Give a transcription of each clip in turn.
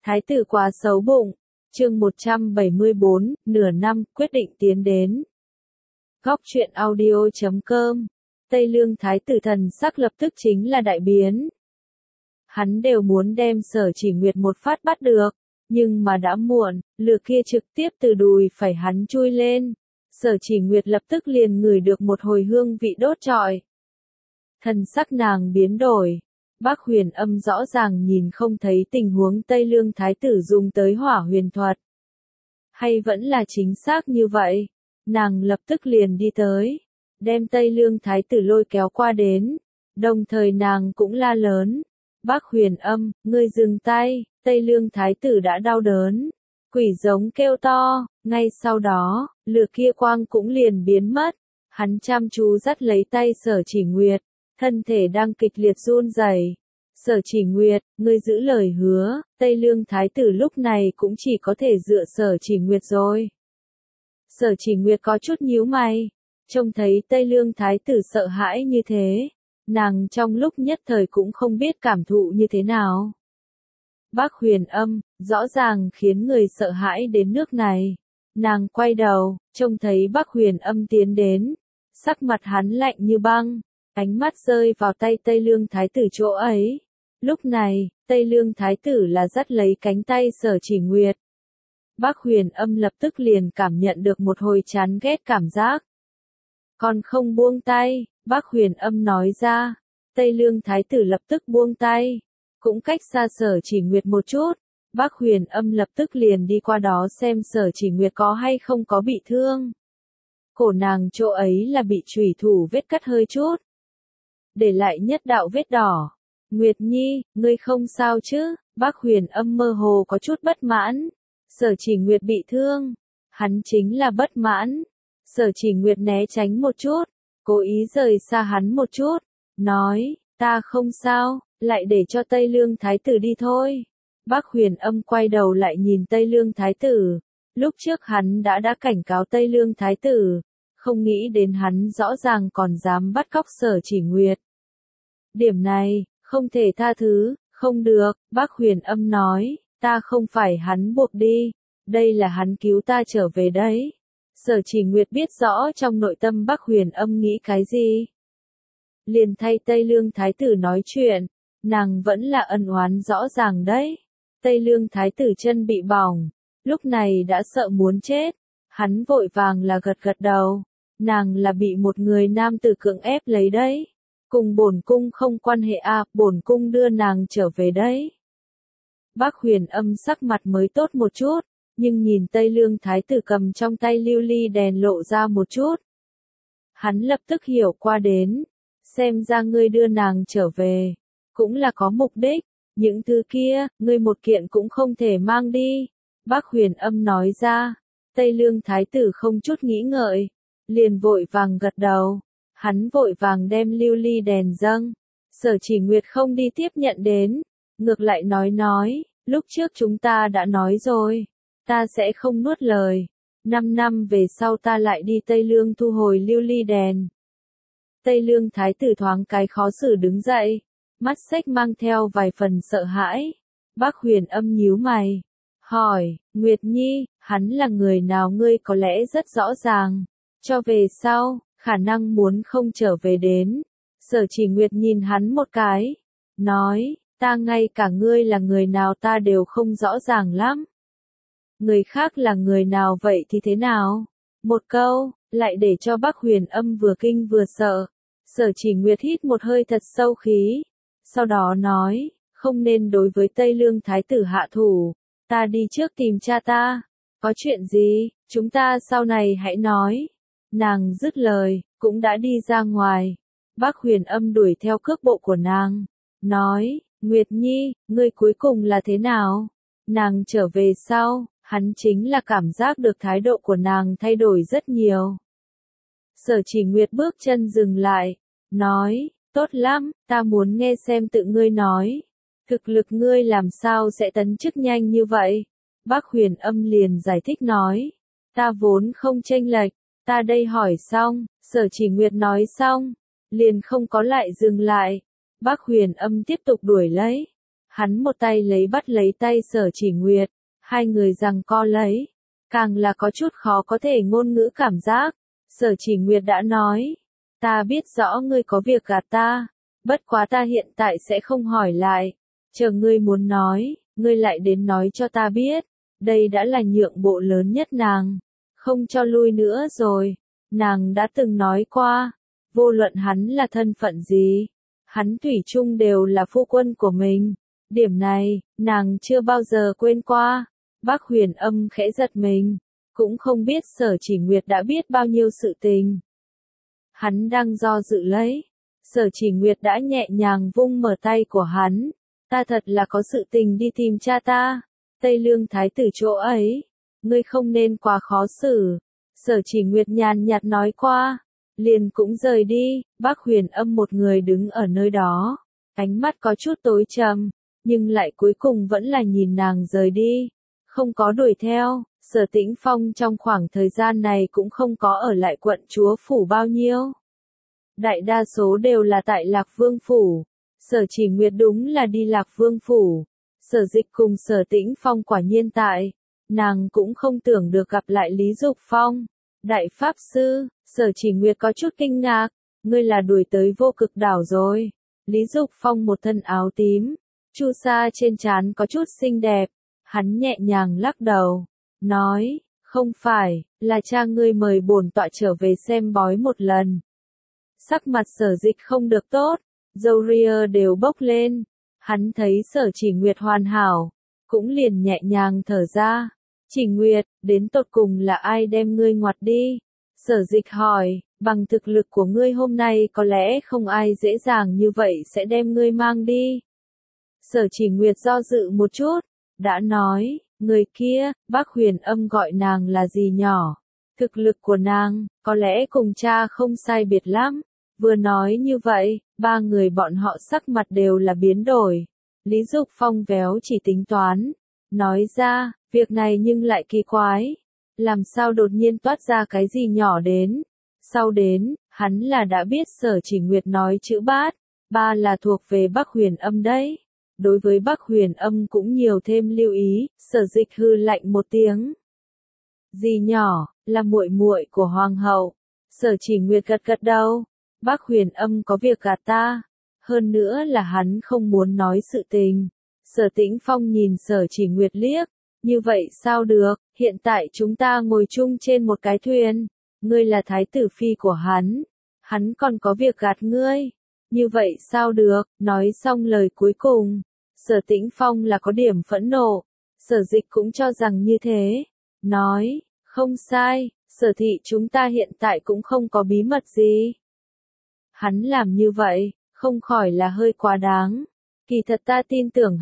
Thái tử quá xấu bụng. Chương 174, nửa năm, quyết định tiến đến. Góc truyện audio.com. Tây Lương thái tử thần sắc lập tức chính là đại biến. Hắn đều muốn đem Sở Chỉ Nguyệt một phát bắt được, nhưng mà đã muộn, lửa kia trực tiếp từ đùi phải hắn chui lên. Sở Chỉ Nguyệt lập tức liền ngửi được một hồi hương vị đốt trọi. Thần sắc nàng biến đổi. Bác Huyền Âm rõ ràng nhìn không thấy tình huống Tây Lương thái tử dùng tới hỏa huyền thuật. Hay vẫn là chính xác như vậy? Nàng lập tức liền đi tới, đem Tây Lương thái tử lôi kéo qua đến, đồng thời nàng cũng la lớn. Bác Huyền Âm, ngươi dừng tay. Tây Lương thái tử đã đau đớn. Quỷ giống kêu to, ngay sau đó, lửa kia quang cũng liền biến mất. Hắn chăm chú dắt lấy tay Sở Chỉ Nguyệt, thân thể đang kịch liệt run rẩy. Sở Chỉ Nguyệt, ngươi giữ lời hứa. Tây Lương thái tử lúc này cũng chỉ có thể dựa Sở Chỉ Nguyệt rồi. Sở Chỉ Nguyệt có chút nhíu mày, trông thấy Tây Lương thái tử sợ hãi như thế, nàng trong lúc nhất thời cũng không biết cảm thụ như thế nào. Bác Huyền Âm, rõ ràng khiến người sợ hãi đến nước này. Nàng quay đầu, trông thấy Bác Huyền Âm tiến đến, sắc mặt hắn lạnh như băng, ánh mắt rơi vào tay Tây Lương thái tử chỗ ấy. Lúc này, Tây Lương thái tử là dắt lấy cánh tay Sở Chỉ Nguyệt. Bác Huyền Âm lập tức liền cảm nhận được một hồi chán ghét cảm giác. Còn không buông tay, Bác Huyền Âm nói ra. Tây Lương thái tử lập tức buông tay, cũng cách xa Sở Chỉ Nguyệt một chút. Bác Huyền Âm lập tức liền đi qua đó xem Sở Chỉ Nguyệt có hay không có bị thương. Cổ nàng chỗ ấy là bị chủy thủ vết cắt hơi chút, để lại nhất đạo vết đỏ. Nguyệt Nhi, ngươi không sao chứ? Bác Huyền Âm mơ hồ có chút bất mãn. Sở Chỉ Nguyệt bị thương, hắn chính là bất mãn. Sở Chỉ Nguyệt né tránh một chút, cố ý rời xa hắn một chút, nói, ta không sao, lại để cho Tây Lương thái tử đi thôi. Bác Huyền Âm quay đầu lại nhìn Tây Lương thái tử. Lúc trước hắn đã cảnh cáo Tây Lương thái tử, không nghĩ đến hắn rõ ràng còn dám bắt cóc Sở Chỉ Nguyệt. Điểm này, không thể tha thứ. Không được, Bác Huyền Âm nói, ta không phải hắn buộc đi, đây là hắn cứu ta trở về đấy. Sở Chỉ Nguyệt biết rõ trong nội tâm Bác Huyền Âm nghĩ cái gì, liền thay Tây Lương thái tử nói chuyện. Nàng vẫn là ân oán rõ ràng đấy. Tây Lương thái tử chân bị bỏng, lúc này đã sợ muốn chết. Hắn vội vàng là gật gật đầu. Nàng là bị một người nam tử cưỡng ép lấy đấy, cùng bổn cung không quan hệ à, bổn cung đưa nàng trở về đấy. Bác Huyền Âm sắc mặt mới tốt một chút, nhưng nhìn Tây Lương thái tử cầm trong tay lưu ly đèn lộ ra một chút. Hắn lập tức hiểu qua đến, xem ra ngươi đưa nàng trở về, cũng là có mục đích, những thứ kia, ngươi một kiện cũng không thể mang đi. Bác Huyền Âm nói ra. Tây Lương thái tử không chút nghĩ ngợi, liền vội vàng gật đầu. Hắn vội vàng đem lưu ly đèn dâng. Sở Chỉ Nguyệt không đi tiếp nhận đến, ngược lại nói, lúc trước chúng ta đã nói rồi, ta sẽ không nuốt lời. 5 năm về sau ta lại đi Tây Lương thu hồi lưu ly đèn. Tây Lương thái tử thoáng cái khó xử đứng dậy, mắt xếch mang theo vài phần sợ hãi. Bác Huyền Âm nhíu mày, hỏi, Nguyệt Nhi, hắn là người nào ngươi có lẽ rất rõ ràng, cho về sau, khả năng muốn không trở về đến. Sở Chỉ Nguyệt nhìn hắn một cái, nói, ta ngay cả ngươi là người nào ta đều không rõ ràng lắm. Người khác là người nào vậy thì thế nào? Một câu, lại để cho Bác Huyền Âm vừa kinh vừa sợ. Sở Chỉ Nguyệt hít một hơi thật sâu khí, sau đó nói, không nên đối với Tây Lương thái tử hạ thủ, ta đi trước tìm cha ta. Có chuyện gì, chúng ta sau này hãy nói. Nàng dứt lời, cũng đã đi ra ngoài. Bác Huyền Âm đuổi theo cước bộ của nàng, nói, Nguyệt Nhi, ngươi cuối cùng là thế nào? Nàng trở về sau, hắn chính là cảm giác được thái độ của nàng thay đổi rất nhiều. Sở Chỉ Nguyệt bước chân dừng lại, nói, tốt lắm, ta muốn nghe xem tự ngươi nói. Thực lực ngươi làm sao sẽ tấn chức nhanh như vậy? Bác Huyền Âm liền giải thích nói, ta vốn không chênh lệch, ta đây hỏi xong. Sở Chỉ Nguyệt nói xong, liền không có lại dừng lại. Bác Huyền Âm tiếp tục đuổi lấy. Hắn một tay bắt lấy tay Sở Chỉ Nguyệt, hai người giằng co lấy, càng là có chút khó có thể ngôn ngữ cảm giác. Sở Chỉ Nguyệt đã nói, ta biết rõ ngươi có việc gạt ta, bất quá ta hiện tại sẽ không hỏi lại, chờ ngươi muốn nói, ngươi lại đến nói cho ta biết. Đây đã là nhượng bộ lớn nhất nàng, không cho lui nữa rồi. Nàng đã từng nói qua, vô luận hắn là thân phận gì, hắn thủy chung đều là phu quân của mình. Điểm này, nàng chưa bao giờ quên qua. Bác Huyền Âm khẽ giật mình, cũng không biết Sở Chỉ Nguyệt đã biết bao nhiêu sự tình. Hắn đang do dự lấy, Sở Chỉ Nguyệt đã nhẹ nhàng vung mở tay của hắn. Ta thật là có sự tình đi tìm cha ta, Tây Lương Thái tử chỗ ấy, ngươi không nên quá khó xử. Sở Chỉ Nguyệt nhàn nhạt nói qua, liền cũng rời đi. Bác Huyền Âm một người đứng ở nơi đó, ánh mắt có chút tối trầm, nhưng lại cuối cùng vẫn là nhìn nàng rời đi, không có đuổi theo. Sở Tĩnh Phong trong khoảng thời gian này cũng không có ở lại quận chúa phủ bao nhiêu. Đại đa số đều là tại Lạc Vương phủ. Sở Chỉ Nguyệt đúng là đi Lạc Vương phủ. Sở Dịch cùng Sở Tĩnh Phong quả nhiên tại. Nàng cũng không tưởng được gặp lại Lý Dục Phong. Đại Pháp Sư, Sở Chỉ Nguyệt có chút kinh ngạc. Ngươi là đuổi tới Vô Cực đảo rồi. Lý Dục Phong một thân áo tím, chu sa trên trán có chút xinh đẹp. Hắn nhẹ nhàng lắc đầu, nói, không phải, là cha ngươi mời bổn tọa trở về xem bói một lần. Sắc mặt Sở Dịch không được tốt, râu ria đều bốc lên. Hắn thấy Sở Chỉ Nguyệt hoàn hảo, cũng liền nhẹ nhàng thở ra. Chỉ Nguyệt, đến tột cùng là ai đem ngươi ngoặt đi? Sở Dịch hỏi, bằng thực lực của ngươi hôm nay có lẽ không ai dễ dàng như vậy sẽ đem ngươi mang đi. Sở Chỉ Nguyệt do dự một chút, đã nói, người kia, Bác Huyền Âm gọi nàng là gì nhỏ. Thực lực của nàng, có lẽ cùng cha không sai biệt lắm. Vừa nói như vậy, ba người bọn họ sắc mặt đều là biến đổi. Lý Dục Phong véo chỉ tính toán, nói ra, việc này nhưng lại kỳ quái. Làm sao đột nhiên toát ra cái gì nhỏ đến. Sau đến, hắn là đã biết Sở Chỉ Nguyệt nói chữ bát, ba là thuộc về Bác Huyền Âm đấy. Đối với Bác Huyền Âm cũng nhiều thêm lưu ý. Sở Dịch hư lạnh một tiếng. Gì nhỏ, là muội muội của hoàng hậu. Sở Chỉ Nguyệt gật gật đầu. Bác Huyền Âm có việc gạt ta, hơn nữa là hắn không muốn nói sự tình. Sở Tĩnh Phong nhìn Sở Chỉ Nguyệt liếc, như vậy sao được, hiện tại chúng ta ngồi chung trên một cái thuyền, ngươi là thái tử phi của hắn còn có việc gạt ngươi, như vậy sao được. Nói xong lời cuối cùng, Sở Tĩnh Phong là có điểm phẫn nộ, Sở Dịch cũng cho rằng như thế, nói, không sai, Sở thị chúng ta hiện tại cũng không có bí mật gì. Hắn làm như vậy, không khỏi là hơi quá đáng. Kỳ thật ta tin tưởng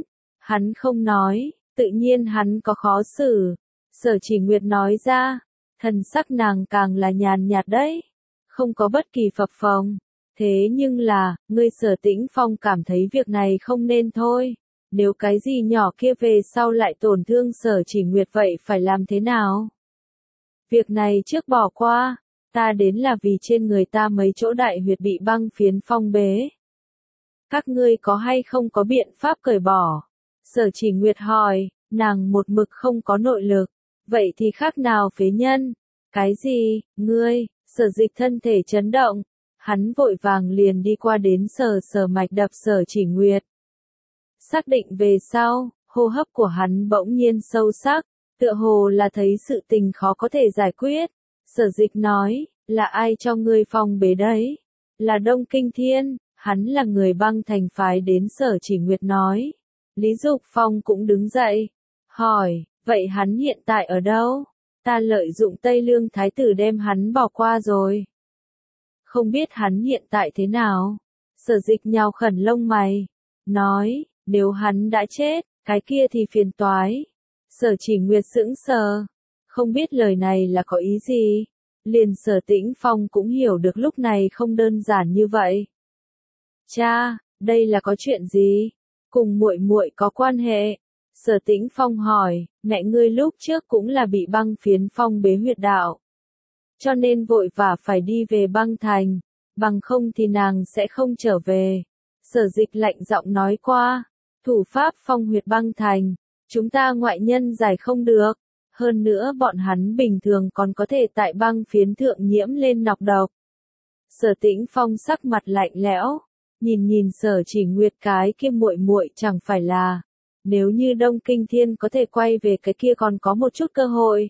hắn không nói, tự nhiên hắn có khó xử. Sở Chỉ Nguyệt nói ra, thần sắc nàng càng là nhàn nhạt đấy, không có bất kỳ phập phồng. Thế nhưng là, ngươi Sở Tĩnh Phong cảm thấy việc này không nên thôi. Nếu cái gì nhỏ kia về sau lại tổn thương Sở Chỉ Nguyệt vậy phải làm thế nào? Việc này trước bỏ qua. Ta đến là vì trên người ta mấy chỗ đại huyệt bị băng phiến phong bế. Các ngươi có hay không có biện pháp cởi bỏ? Sở Chỉ Nguyệt hỏi, nàng một mực không có nội lực. Vậy thì khác nào phế nhân? Cái gì, ngươi? Sở Dịch thân thể chấn động. Hắn vội vàng liền đi qua đến sờ mạch đập Sở Chỉ Nguyệt. Xác định về sau, hô hấp của hắn bỗng nhiên sâu sắc, tựa hồ là thấy sự tình khó có thể giải quyết. Sở Dịch nói, là ai cho ngươi phong bế đấy? Là Đông Kinh Thiên, hắn là người băng thành phái đến. Sở Chỉ Nguyệt nói. Lý Dục Phong cũng đứng dậy, hỏi, vậy hắn hiện tại ở đâu? Ta lợi dụng Tây Lương Thái tử đem hắn bỏ qua rồi. Không biết hắn hiện tại thế nào? Sở Dịch nhào khẩn lông mày, nói, nếu hắn đã chết, cái kia thì phiền toái. Sở Chỉ Nguyệt sững sờ, không biết lời này là có ý gì. Liền Sở Tĩnh Phong cũng hiểu được lúc này không đơn giản như vậy. Cha, đây là có chuyện gì? Cùng muội muội có quan hệ? Sở Tĩnh Phong hỏi, mẹ ngươi lúc trước cũng là bị băng phiến phong bế huyệt đạo. Cho nên vội vã phải đi về băng thành, bằng không thì nàng sẽ không trở về. Sở Dịch lạnh giọng nói qua, Thủ pháp phong huyệt băng thành, chúng ta ngoại nhân giải không được. Hơn nữa bọn hắn bình thường còn có thể tại băng phiến thượng nhiễm lên nọc độc. Sở Tĩnh Phong sắc mặt lạnh lẽo, nhìn Sở Chỉ Nguyệt cái kia muội muội chẳng phải là, nếu như Đông Kinh Thiên có thể quay về cái kia còn có một chút cơ hội.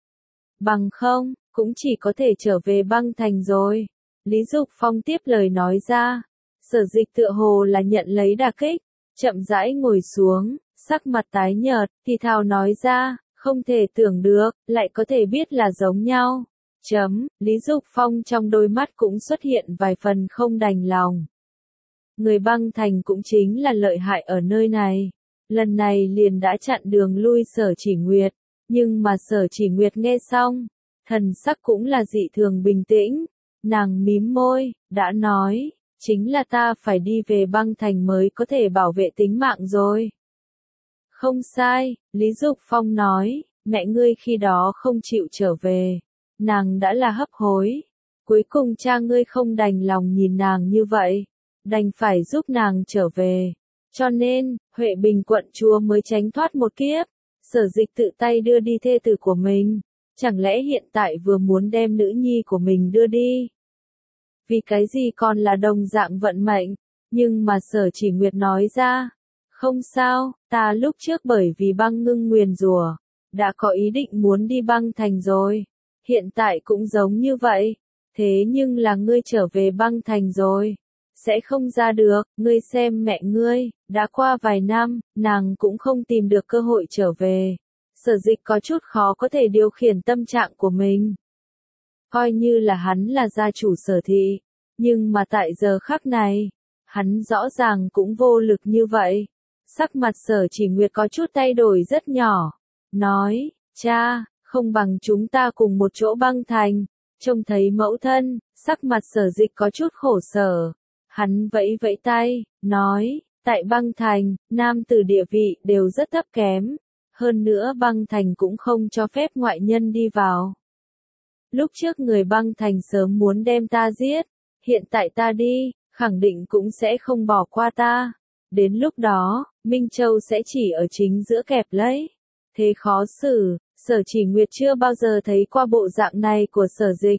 Bằng không, cũng chỉ có thể trở về băng thành rồi. Lý Dục Phong tiếp lời nói ra, Sở Dịch tựa hồ là nhận lấy đả kích, chậm rãi ngồi xuống, sắc mặt tái nhợt, thì thào nói ra, không thể tưởng được, lại có thể biết là giống nhau. Lý Dục Phong trong đôi mắt cũng xuất hiện vài phần không đành lòng. Người băng thành cũng chính là lợi hại ở nơi này. Lần này liền đã chặn đường lui Sở Chỉ Nguyệt, nhưng mà Sở Chỉ Nguyệt nghe xong, thần sắc cũng là dị thường bình tĩnh. Nàng mím môi, đã nói, chính là ta phải đi về băng thành mới có thể bảo vệ tính mạng rồi. Không sai, Lý Dục Phong nói, mẹ ngươi khi đó không chịu trở về. Nàng đã là hấp hối. Cuối cùng cha ngươi không đành lòng nhìn nàng như vậy. Đành phải giúp nàng trở về. Cho nên, Huệ Bình quận chúa mới tránh thoát một kiếp. Sở Dịch tự tay đưa đi thê tử của mình. Chẳng lẽ hiện tại vừa muốn đem nữ nhi của mình đưa đi? Vì cái gì còn là đồng dạng vận mệnh? Nhưng mà Sở Chỉ Nguyệt nói ra. Không sao, ta lúc trước bởi vì băng ngưng nguyền rủa, đã có ý định muốn đi băng thành rồi. Hiện tại cũng giống như vậy. Thế nhưng là ngươi trở về băng thành rồi. Sẽ không ra được, ngươi xem mẹ ngươi, đã qua vài năm, nàng cũng không tìm được cơ hội trở về. Sở Dịch có chút khó có thể điều khiển tâm trạng của mình. Coi như là hắn là gia chủ Sở thị, nhưng mà tại giờ khắc này, hắn rõ ràng cũng vô lực như vậy. Sắc mặt Sở Chỉ Nguyệt có chút thay đổi rất nhỏ. Nói, cha, không bằng chúng ta cùng một chỗ băng thành. Trông thấy mẫu thân, sắc mặt Sở Dịch có chút khổ sở. Hắn vẫy vẫy tay, nói, tại băng thành, nam tử địa vị đều rất thấp kém. Hơn nữa băng thành cũng không cho phép ngoại nhân đi vào. Lúc trước người băng thành sớm muốn đem ta giết, hiện tại ta đi, khẳng định cũng sẽ không bỏ qua ta. Đến lúc đó, Minh Châu sẽ chỉ ở chính giữa kẹp lấy. Thế khó xử, Sở Chỉ Nguyệt chưa bao giờ thấy qua bộ dạng này của Sở Dịch.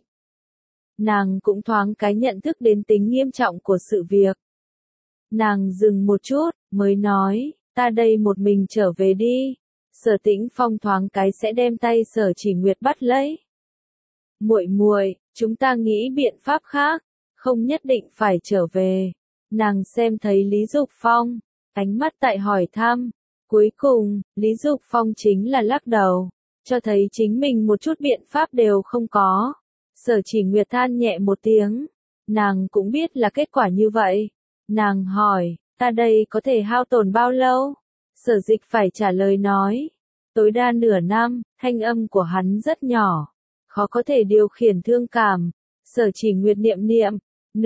Nàng cũng thoáng cái nhận thức đến tính nghiêm trọng của sự việc. Nàng dừng một chút, mới nói, ta đây một mình trở về đi. Sở Tĩnh Phong thoáng cái sẽ đem tay Sở Chỉ Nguyệt bắt lấy. Muội muội, chúng ta nghĩ biện pháp khác, không nhất định phải trở về. Nàng xem thấy Lý Dục Phong, ánh mắt tại hỏi thăm. Cuối cùng, Lý Dục Phong chính là lắc đầu, cho thấy chính mình một chút biện pháp đều không có. Sở Chỉ Nguyệt than nhẹ một tiếng, nàng cũng biết là kết quả như vậy. Nàng hỏi, ta đây có thể hao tổn bao lâu? Sở Dịch phải trả lời nói, tối đa nửa năm. Thanh âm của hắn rất nhỏ, khó có thể điều khiển thương cảm. Sở Chỉ Nguyệt niệm,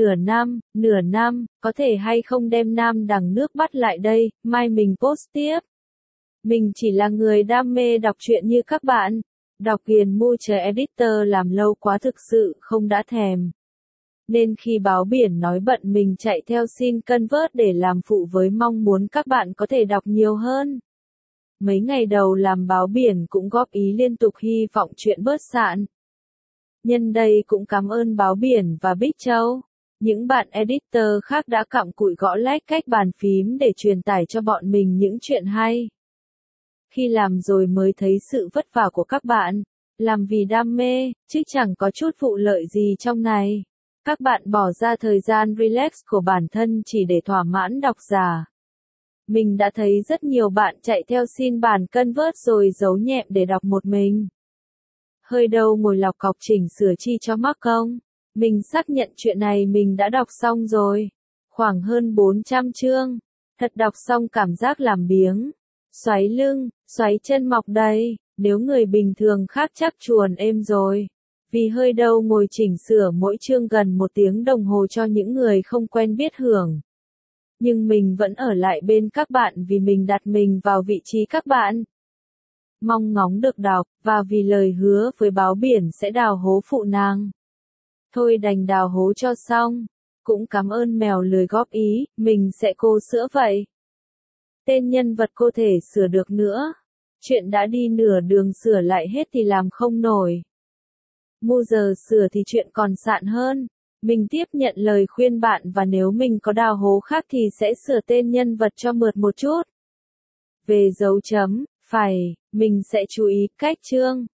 nửa năm, có thể hay không đem Nam Đằng nước bắt lại đây, mai mình post tiếp. Mình chỉ là người đam mê đọc truyện như các bạn. Đọc Kiền Mu chờ editor làm lâu quá thực sự không đã thèm. Nên khi báo biển nói bận mình chạy theo xin convert để làm phụ với mong muốn các bạn có thể đọc nhiều hơn. Mấy ngày đầu làm báo biển cũng góp ý liên tục hy vọng chuyện bớt sạn. Nhân đây cũng cảm ơn báo biển và Bích Châu. Những bạn editor khác đã cặm cụi gõ like cách bàn phím để truyền tải cho bọn mình những chuyện hay. Khi làm rồi mới thấy sự vất vả của các bạn. Làm vì đam mê, chứ chẳng có chút vụ lợi gì trong này. Các bạn bỏ ra thời gian relax của bản thân chỉ để thỏa mãn độc giả. Mình đã thấy rất nhiều bạn chạy theo xin bản convert rồi giấu nhẹm để đọc một mình. Hơi đâu ngồi lọc cọc chỉnh sửa chi cho mắc công. Mình xác nhận chuyện này mình đã đọc xong rồi. Khoảng hơn 400 chương. Thật đọc xong cảm giác làm biếng. Xoáy lưng, xoáy chân mọc đầy. Nếu người bình thường khác chắc chuồn êm rồi. Vì hơi đâu ngồi chỉnh sửa mỗi chương gần 1 tiếng đồng hồ cho những người không quen biết hưởng. Nhưng mình vẫn ở lại bên các bạn vì mình đặt mình vào vị trí các bạn. Mong ngóng được đọc, và vì lời hứa với báo biển sẽ đào hố phụ nàng. Thôi đành đào hố cho xong. Cũng cảm ơn mèo lười góp ý, mình sẽ cô sữa vậy. Tên nhân vật cô thể sửa được nữa. Chuyện đã đi nửa đường sửa lại hết thì làm không nổi. Mu giờ sửa thì chuyện còn sạn hơn. Mình tiếp nhận lời khuyên bạn và nếu mình có đào hố khác thì sẽ sửa tên nhân vật cho mượt một chút. Về dấu chấm, phải, mình sẽ chú ý cách chương.